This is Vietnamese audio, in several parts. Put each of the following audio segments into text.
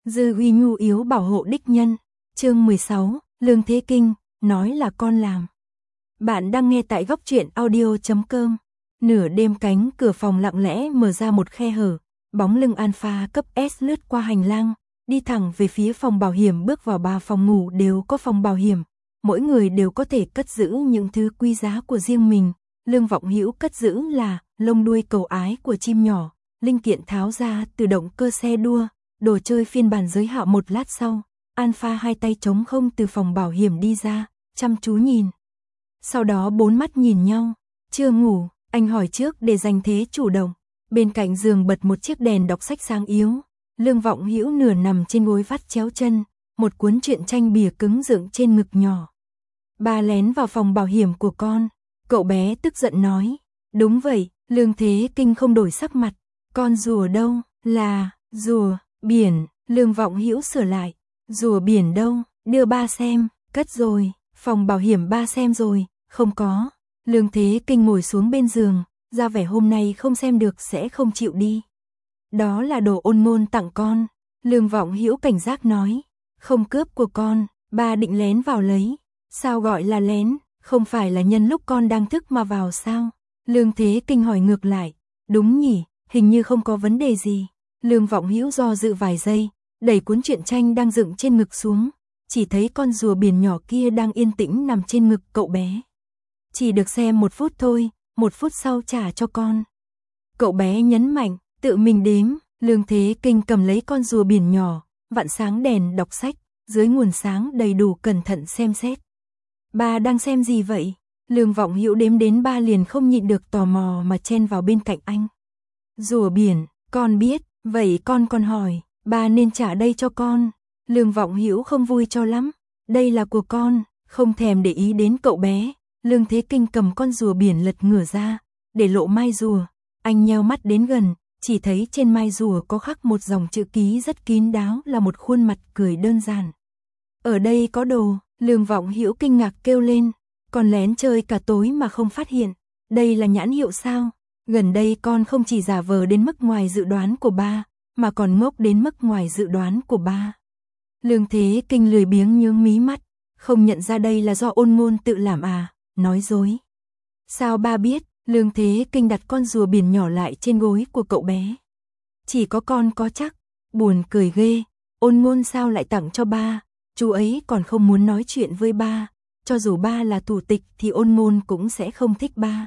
Dư uy nhu yếu bảo hộ đích nhân. Chương 16, Lương Thế Kinh, nói là con làm. Bạn đang nghe tại góc truyện audio.com. Nửa đêm cánh cửa phòng lặng lẽ mở ra một khe hở, bóng lưng Alpha cấp S lướt qua hành lang, đi thẳng về phía phòng bảo hiểm. Bước vào 3 phòng ngủ đều có phòng bảo hiểm, mỗi người đều có thể cất giữ những thứ quý giá của riêng mình. Lương Vọng Hữu cất giữ là lông đuôi cầu ái của chim nhỏ, linh kiện tháo ra từ động cơ xe đua, đồ chơi phiên bản giới hạn. Một lát sau, Alpha hai tay trống không từ phòng bảo hiểm đi ra, chăm chú nhìn. Sau đó 4 mắt nhìn nhau. Chưa ngủ, anh hỏi trước để giành thế chủ động. Bên cạnh giường bật một chiếc đèn đọc sách sáng yếu. Lương Vọng Hữu nửa nằm trên gối vắt chéo chân, một cuốn truyện tranh bìa cứng dựng trên ngực nhỏ. Ba lén vào phòng bảo hiểm của con. Cậu bé tức giận nói. Đúng vậy. Lương Thế Kinh không đổi sắc mặt. Con rùa đâu? Là rùa biển. Lương Vọng Hữu sửa lại. Rùa biển đâu? Đưa ba xem. Cất rồi. Phòng bảo hiểm ba xem rồi. Không có. Lương Thế Kinh ngồi xuống bên giường, ra vẻ hôm nay không xem được sẽ không chịu đi. Đó là đồ Ôn Ngôn tặng con. Lương Vọng Hữu cảnh giác nói. Không cướp của con, ba định lén vào lấy. Sao gọi là lén? Không phải là nhân lúc con đang thức mà vào sao? Lương Thế Kinh hỏi ngược lại. Đúng nhỉ, hình như không có vấn đề gì. Lương Vọng Hữu do dự vài giây, đẩy cuốn truyện tranh đang dựng trên ngực xuống, chỉ thấy con rùa biển nhỏ kia đang yên tĩnh nằm trên ngực cậu bé. Chỉ được xem 1 phút thôi, 1 phút sau trả cho con. Cậu bé nhấn mạnh, tự mình đếm. Lương Thế Kinh cầm lấy con rùa biển nhỏ, vặn sáng đèn đọc sách, dưới nguồn sáng đầy đủ cẩn thận xem xét. Ba đang xem gì vậy? Lương Vọng Hữu đếm đến 3 liền không nhịn được tò mò mà chen vào bên cạnh anh. Rùa biển, con biết, vậy con còn hỏi, ba nên trả đây cho con. Lương Vọng Hữu không vui cho lắm, đây là của con, không thèm để ý đến cậu bé. Lương Thế Kinh cầm con rùa biển lật ngửa ra, để lộ mai rùa. Anh nheo mắt đến gần, chỉ thấy trên mai rùa có khắc một dòng chữ ký rất kín đáo, là một khuôn mặt cười đơn giản. Ở đây có đồ. Lương Vọng Hữu kinh ngạc kêu lên. Con lén chơi cả tối mà không phát hiện. Đây là nhãn hiệu sao? Gần đây con không chỉ giả vờ đến mức ngoài dự đoán của ba, mà còn ngốc đến mức ngoài dự đoán của ba. Lương Thế Kinh lười biếng nhướng mí mắt. Không nhận ra đây là do Ôn Ngôn tự làm à? Nói dối. Sao ba biết? Lương Thế Kinh đặt con rùa biển nhỏ lại trên gối của cậu bé. Chỉ có con có chắc. Buồn cười ghê. Ôn Ngôn sao lại tặng cho ba? Chú ấy còn không muốn nói chuyện với ba. Cho dù ba là thủ tịch thì Ôn Ngôn cũng sẽ không thích ba.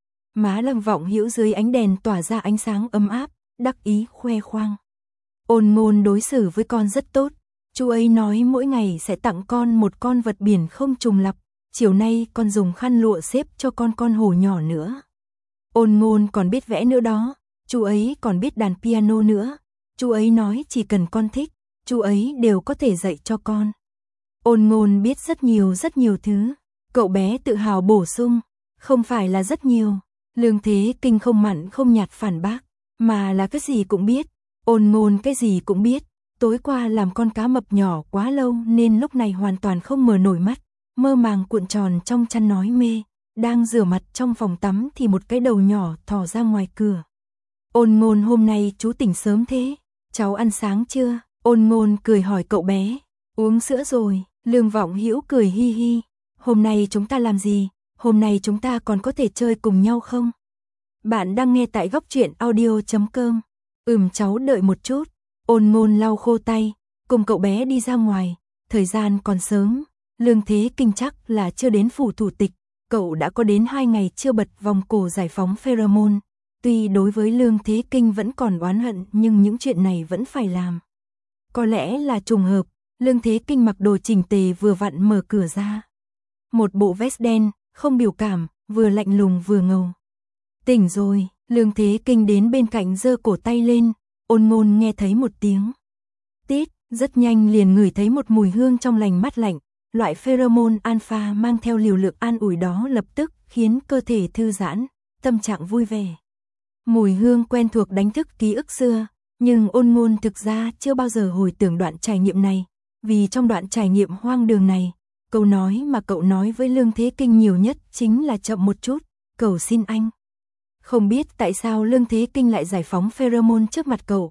Má Lương Vọng Hữu dưới ánh đèn tỏa ra ánh sáng ấm áp, đắc ý khoe khoang. Ôn Ngôn đối xử với con rất tốt. Chú ấy nói mỗi ngày sẽ tặng con một con vật biển không trùng lặp. Chiều nay con dùng khăn lụa xếp cho con hổ nhỏ nữa. Ôn Ngôn còn biết vẽ nữa đó. Chú ấy còn biết đàn piano nữa. Chú ấy nói chỉ cần con thích, chú ấy đều có thể dạy cho con. Ôn Ngôn biết rất nhiều thứ. Cậu bé tự hào bổ sung. Không phải là rất nhiều. Lương Thế Kinh không mặn không nhạt phản bác, mà là cái gì cũng biết. Ôn Ngôn cái gì cũng biết. Tối qua làm con cá mập nhỏ quá lâu nên lúc này hoàn toàn không mở nổi mắt, mơ màng cuộn tròn trong chăn nói mê. Đang rửa mặt trong phòng tắm thì một cái đầu nhỏ thò ra ngoài cửa. Ôn Ngôn hôm nay chú tỉnh sớm thế. Cháu ăn sáng chưa? Ôn Ngôn cười hỏi cậu bé. Uống sữa rồi. Lương Vọng Hữu cười hi hi. Hôm nay chúng ta làm gì? Hôm nay chúng ta còn có thể chơi cùng nhau không? Bạn đang nghe tại góc truyện audio.com. Cháu đợi một chút. Ôn Ngôn lau khô tay, cùng cậu bé đi ra ngoài. Thời gian còn sớm. Lương Thế Kinh chắc là chưa đến phủ thủ tịch. Cậu đã có đến 2 ngày chưa bật vòng cổ giải phóng pheromone. Tuy đối với Lương Thế Kinh vẫn còn oán hận nhưng những chuyện này vẫn phải làm. Có lẽ là trùng hợp, Lương Thế Kinh mặc đồ chỉnh tề vừa vặn mở cửa ra. Một bộ vest đen, không biểu cảm, vừa lạnh lùng vừa ngầu. Tỉnh rồi. Lương Thế Kinh đến bên cạnh giơ cổ tay lên. Ôn Ngôn nghe thấy một tiếng tít, rất nhanh liền ngửi thấy một mùi hương trong lành mát lạnh. Loại pheromone alpha mang theo liều lượng an ủi đó lập tức khiến cơ thể thư giãn, tâm trạng vui vẻ. Mùi hương quen thuộc đánh thức ký ức xưa, nhưng Ôn Ngôn thực ra chưa bao giờ hồi tưởng đoạn trải nghiệm này, vì trong đoạn trải nghiệm hoang đường này, câu nói mà cậu nói với Lương Thế Kinh nhiều nhất chính là chậm một chút, cầu xin anh. Không biết tại sao Lương Thế Kinh lại giải phóng pheromone trước mặt cậu,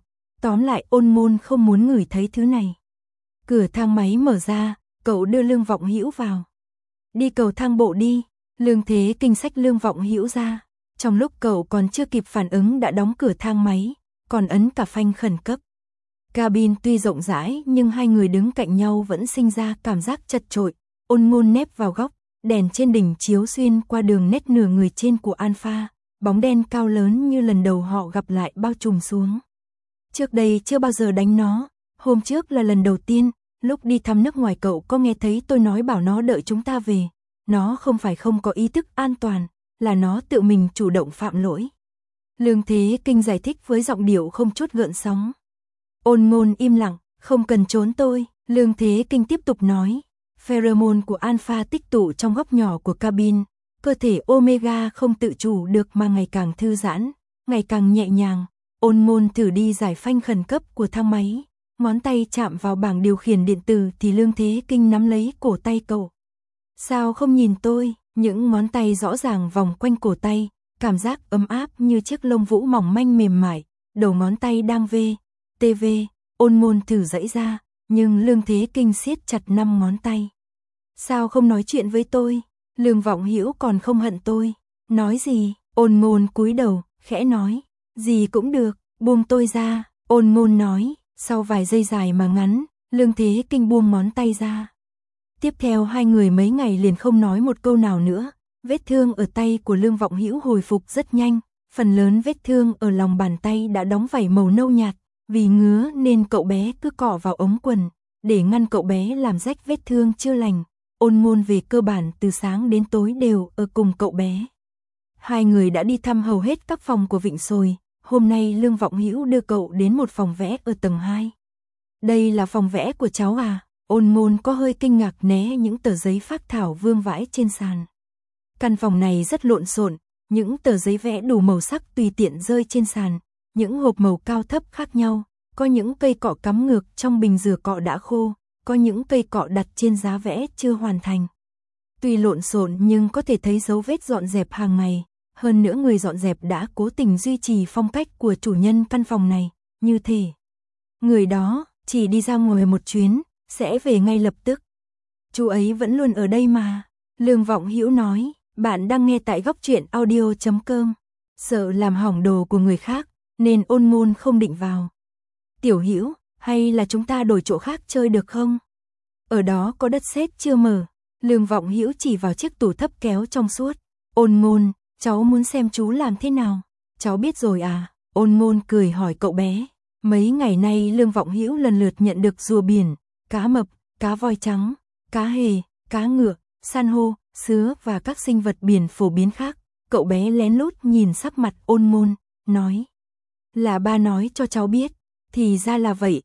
Tóm lại Ôn Ngôn không muốn ngửi thấy thứ này. Cửa thang máy mở ra, cậu đưa Lương Vọng Hữu vào. Đi cầu thang bộ đi. Lương Thế Kinh xách Lương Vọng Hữu ra. Trong lúc cậu còn chưa kịp phản ứng đã đóng cửa thang máy, còn ấn cả phanh khẩn cấp. Cabin tuy rộng rãi nhưng hai người đứng cạnh nhau vẫn sinh ra cảm giác chật chội. Ôn Ngôn nép vào góc, đèn trên đỉnh chiếu xuyên qua đường nét nửa người trên của Alpha, bóng đen cao lớn như lần đầu họ gặp lại bao trùm xuống. Trước đây chưa bao giờ đánh nó, hôm trước là lần đầu tiên, lúc đi thăm nước ngoài cậu có nghe thấy tôi nói bảo nó đợi chúng ta về. Nó không phải không có ý thức an toàn, là nó tự mình chủ động phạm lỗi. Lương Thế Kinh giải thích với giọng điệu không chút gợn sóng. Ôn Ngôn im lặng, không cần trốn tôi. Lương Thế Kinh tiếp tục nói. Pheromone của Alpha tích tụ trong góc nhỏ của cabin, cơ thể Omega không tự chủ được mà ngày càng thư giãn, ngày càng nhẹ nhàng. Ôn Ngôn thử đi giải phanh khẩn cấp của thang máy, ngón tay chạm vào bảng điều khiển điện tử thì Lương Thế Kinh nắm lấy cổ tay cậu. Sao không nhìn tôi? Những ngón tay rõ ràng vòng quanh cổ tay, cảm giác ấm áp như chiếc lông vũ mỏng manh mềm mại, đầu ngón tay đang TV. Ôn Ngôn thử giãy ra, nhưng Lương Thế Kinh siết chặt 5 ngón tay. Sao không nói chuyện với tôi? Lương Vọng Hữu còn không hận tôi. Nói gì? Ôn Ngôn cúi đầu, khẽ nói. Gì cũng được, buông tôi ra. Ôn Ngôn nói. Sau vài giây dài mà ngắn, Lương Thế Kinh buông ngón tay ra. Tiếp theo hai người mấy ngày liền không nói một câu nào nữa. Vết thương ở tay của Lương Vọng Hữu hồi phục rất nhanh. Phần lớn vết thương ở lòng bàn tay đã đóng vảy màu nâu nhạt. Vì ngứa nên cậu bé cứ cọ vào ống quần, để ngăn cậu bé làm rách vết thương chưa lành. Ôn Ngôn về cơ bản từ sáng đến tối đều ở cùng cậu bé. Hai người đã đi thăm hầu hết các phòng của Vịnh rồi. Hôm nay Lương Vọng Hữu đưa cậu đến một phòng vẽ ở tầng 2. Đây là phòng vẽ của cháu à? Ôn Ngôn có hơi kinh ngạc né những tờ giấy phác thảo vương vãi trên sàn. Căn phòng này rất lộn xộn, những tờ giấy vẽ đủ màu sắc tùy tiện rơi trên sàn, những hộp màu cao thấp khác nhau, có những cây cọ cắm ngược trong bình rửa cọ đã khô, có những cây cọ đặt trên giá vẽ chưa hoàn thành. Tuy lộn xộn nhưng có thể thấy dấu vết dọn dẹp hàng ngày, hơn nữa người dọn dẹp đã cố tình duy trì phong cách của chủ nhân căn phòng này, như thể người đó chỉ đi ra ngoài một chuyến, sẽ về ngay lập tức. Chú ấy vẫn luôn ở đây mà. Lương Vọng Hữu nói. Bạn đang nghe tại góc truyện audio.com. Sợ làm hỏng đồ của người khác, nên Ôn Ngôn không định vào. Tiểu Hữu, hay là chúng ta đổi chỗ khác chơi được không? Ở đó có đất sét chưa mở. Lương Vọng Hữu chỉ vào chiếc tủ thấp kéo trong suốt. Ôn Ngôn, cháu muốn xem chú làm thế nào. Cháu biết rồi à? Ôn Ngôn cười hỏi cậu bé. Mấy ngày nay Lương Vọng Hữu lần lượt nhận được rùa biển, cá mập, cá voi trắng, cá hề, cá ngựa, san hô, sứa và các sinh vật biển phổ biến khác. Cậu bé lén lút nhìn sắc mặt Ôn Ngôn, nói. Là ba nói cho cháu biết. Thì ra là vậy,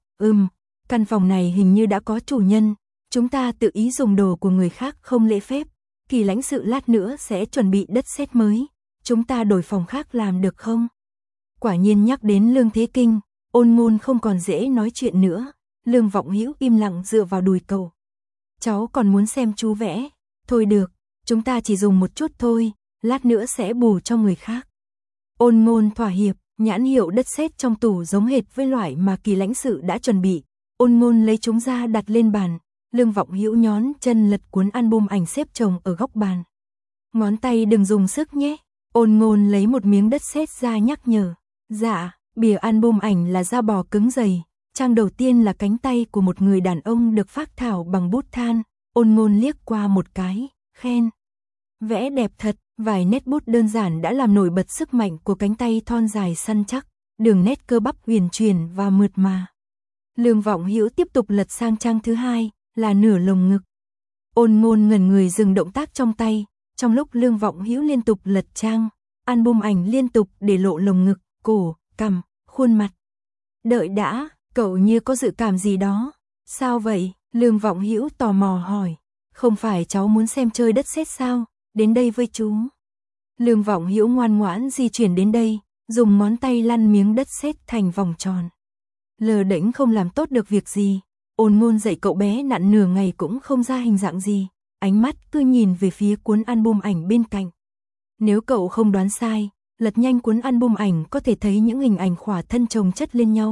căn phòng này hình như đã có chủ nhân. Chúng ta tự ý dùng đồ của người khác không lễ phép. Kỳ lãnh sự lát nữa sẽ chuẩn bị đất sét mới. Chúng ta đổi phòng khác làm được không? Quả nhiên nhắc đến Lương Thế Kinh, Ôn Ngôn không còn dễ nói chuyện nữa. Lương Vọng Hữu im lặng dựa vào đùi cậu. Cháu còn muốn xem chú vẽ. Thôi được, chúng ta chỉ dùng một chút thôi, lát nữa sẽ bù cho người khác. Ôn Ngôn thỏa hiệp, nhãn hiệu đất sét trong tủ giống hệt với loại mà Kỳ lãnh sự đã chuẩn bị. Ôn Ngôn lấy chúng ra đặt lên bàn. Lương Vọng Hữu nhón chân lật cuốn album ảnh xếp chồng ở góc bàn. Ngón tay đừng dùng sức nhé. Ôn Ngôn lấy một miếng đất sét ra nhắc nhở. Dạ, bìa album ảnh là da bò cứng dày. Trang đầu tiên là cánh tay của một người đàn ông được phác thảo bằng bút than. Ôn Ngôn liếc qua một cái, khen. Vẽ đẹp thật, vài nét bút đơn giản đã làm nổi bật sức mạnh của cánh tay thon dài săn chắc, đường nét cơ bắp huyền chuyển và mượt mà. Lương Vọng Hữu tiếp tục lật sang trang thứ hai, là nửa lồng ngực. Ôn Ngôn ngẩn người dừng động tác trong tay, trong lúc Lương Vọng Hữu liên tục lật trang, album ảnh liên tục để lộ lồng ngực, cổ, cằm, khuôn mặt. Đợi đã, cậu như có dự cảm gì đó. Sao vậy? Lương Vọng Hữu tò mò hỏi. Không phải cháu muốn xem chơi đất sét sao? Đến đây với chú. Lương Vọng Hữu ngoan ngoãn di chuyển đến đây, dùng ngón tay lăn miếng đất sét thành vòng tròn. Lờ đễnh không làm tốt được việc gì. Ôn Ngôn dạy cậu bé nặn nửa ngày cũng không ra hình dạng gì, ánh mắt cứ nhìn về phía cuốn album ảnh bên cạnh. Nếu cậu không đoán sai, lật nhanh cuốn album ảnh có thể thấy những hình ảnh khỏa thân chồng chất lên nhau,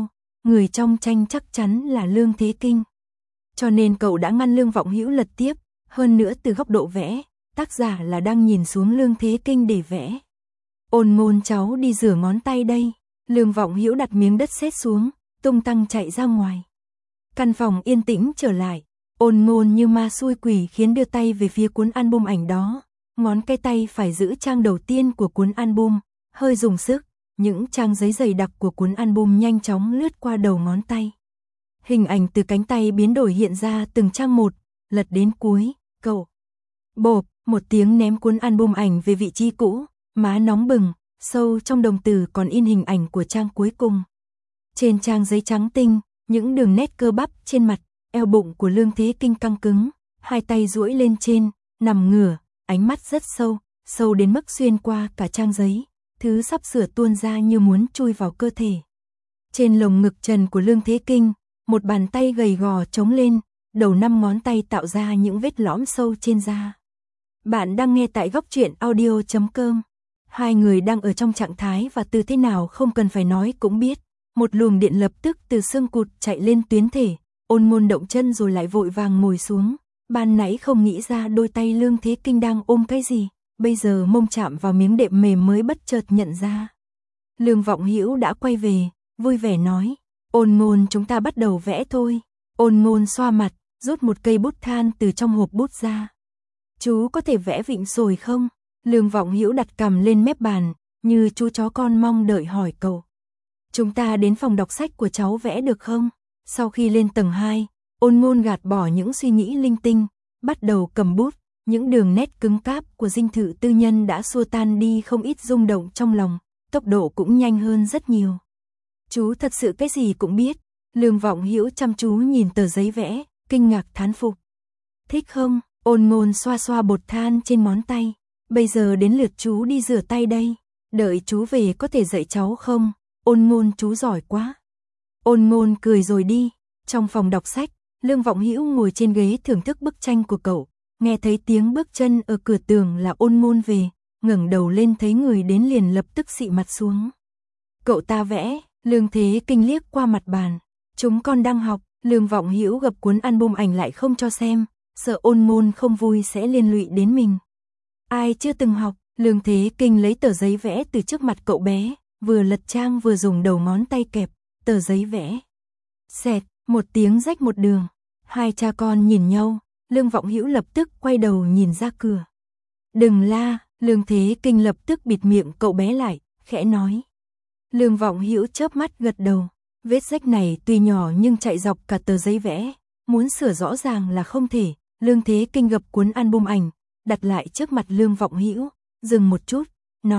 người trong tranh chắc chắn là Lương Thế Kinh. Cho nên cậu đã ngăn Lương Vọng Hữu lật tiếp, hơn nữa từ góc độ vẽ, tác giả là đang nhìn xuống Lương Thế Kinh để vẽ. Ôn Ngôn cháu đi rửa ngón tay đây. Lương Vọng Hữu đặt miếng đất sét xuống, tung tăng chạy ra ngoài. Căn phòng yên tĩnh trở lại, Ôn Ngôn như ma xui quỷ khiến đưa tay về phía cuốn album ảnh đó. Ngón cái tay phải giữ trang đầu tiên của cuốn album, hơi dùng sức, những trang giấy dày đặc của cuốn album nhanh chóng lướt qua đầu ngón tay. Hình ảnh từ cánh tay biến đổi hiện ra từng trang một, lật đến cuối, cậu. Bộp, một tiếng ném cuốn album ảnh về vị trí cũ, má nóng bừng, sâu trong đồng tử còn in hình ảnh của trang cuối cùng. Trên trang giấy trắng tinh, những đường nét cơ bắp trên mặt, eo bụng của Lương Thế Kinh căng cứng, hai tay duỗi lên trên, nằm ngửa, ánh mắt rất sâu, sâu đến mức xuyên qua cả trang giấy, thứ sắp sửa tuôn ra như muốn chui vào cơ thể. Trên lồng ngực trần của Lương Thế Kinh, một bàn tay gầy gò trống lên, đầu 5 ngón tay tạo ra những vết lõm sâu trên da. Bạn đang nghe tại Góc Truyện Audio.com. Hai người đang ở trong trạng thái và từ thế nào không cần phải nói cũng biết. Một luồng điện lập tức từ xương cụt chạy lên tuyến thể, Ôn Ngôn động chân rồi lại vội vàng ngồi xuống. Ban nãy không nghĩ ra đôi tay Lương Thế Kinh đang ôm cái gì, bây giờ mông chạm vào miếng đệm mềm mới bất chợt nhận ra. Lương Vọng Hữu đã quay về, vui vẻ nói, Ôn Ngôn chúng ta bắt đầu vẽ thôi. Ôn Ngôn xoa mặt, rút một cây bút than từ trong hộp bút ra. Chú có thể vẽ vịnh sồi không? Lương Vọng Hữu đặt cằm lên mép bàn, như chú chó con mong đợi hỏi cậu. Chúng ta đến phòng đọc sách của cháu vẽ được không? Sau khi lên tầng 2, Ôn Ngôn gạt bỏ những suy nghĩ linh tinh, bắt đầu cầm bút, những đường nét cứng cáp của dinh thự tư nhân đã xua tan đi không ít rung động trong lòng, tốc độ cũng nhanh hơn rất nhiều. Chú thật sự cái gì cũng biết. Lương Vọng Hữu chăm chú nhìn tờ giấy vẽ, kinh ngạc thán phục. Thích không? Ôn Ngôn xoa xoa bột than trên ngón tay. Bây giờ đến lượt chú đi rửa tay đây. Đợi chú về có thể dạy cháu không? Ôn Ngôn chú giỏi quá. Ôn Ngôn cười rồi đi. Trong phòng đọc sách, Lương Vọng Hữu ngồi trên ghế thưởng thức bức tranh của cậu. Nghe thấy tiếng bước chân ở cửa tường là Ôn Ngôn về, ngẩng đầu lên thấy người đến liền lập tức xị mặt xuống. Cậu ta vẽ. Lương Thế Kinh liếc qua mặt bàn. Chúng con đang học. Lương Vọng Hữu gập cuốn album ảnh lại không cho xem, sợ Ôn Ngôn không vui sẽ liên lụy đến mình. Ai chưa từng học? Lương Thế Kinh lấy tờ giấy vẽ từ trước mặt cậu bé, vừa lật trang vừa dùng đầu ngón tay kẹp tờ giấy vẽ. Xẹt, một tiếng rách một đường. Hai cha con nhìn nhau, Lương Vọng Hữu lập tức quay đầu nhìn ra cửa. Đừng la. Lương Thế Kinh lập tức bịt miệng cậu bé lại, khẽ nói. Lương Vọng Hữu chớp mắt gật đầu. Vết rách này tuy nhỏ nhưng chạy dọc cả tờ giấy vẽ, muốn sửa rõ ràng là không thể. Lương Thế Kinh gập cuốn album ảnh, đặt lại trước mặt Lương Vọng Hữu, dừng một chút,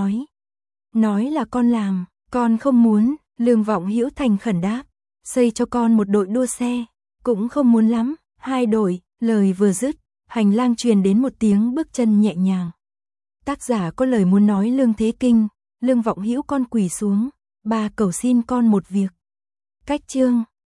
nói là con làm, con không muốn. Lương Vọng Hữu thành khẩn đáp, xây cho con một đội đua xe, cũng không muốn lắm, 2 đội. Lời vừa dứt, hành lang truyền đến một tiếng bước chân nhẹ nhàng. Tác giả có lời muốn nói Lương Thế Kinh. Lương Vọng Hữu con quỳ xuống, ba cầu xin con một việc. Cách chương